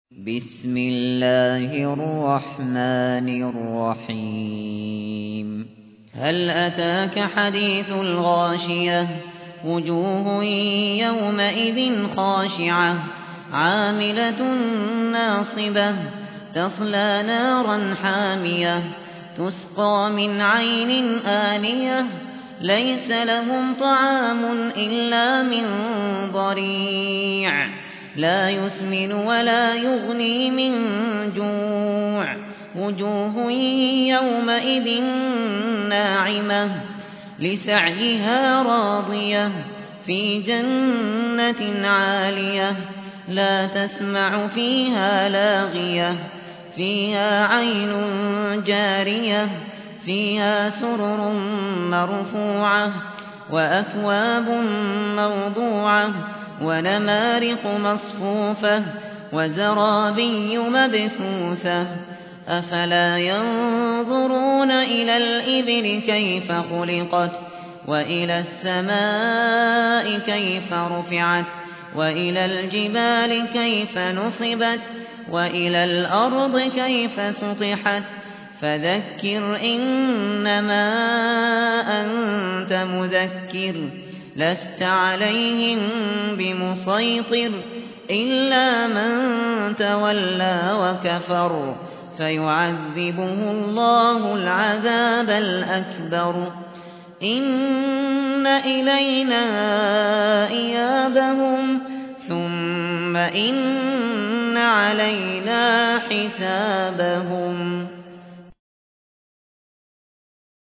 بسم الله الرحمن الرحيم هل أتاك حديث الغاشية وجوه يومئذ خاشعة عاملة ناصبة تصلى نارا حامية تسقى من عين آنية ليس لهم طعام إلا من ضريع لا يسمن ولا يغني من جوع وجوه يومئذ ناعمة لسعيها راضية في جنة عالية لا تسمع فيها لاغية فيها عين جارية فيها سرر مرفوعة وأكواب موضوعة ونمارق مصفوفة وزرابي مبثوثة أفلا ينظرون إلى الإبل كيف خلقت وإلى السماء كيف رفعت وإلى الجبال كيف نصبت وإلى الأرض كيف سطحت فذكر إنما أنت مذكر لست عليهم بمسيطر إلا من تولى وكفر فيعذبه الله العذاب الأكبر إن إلينا إيابهم ثم إن علينا حسابهم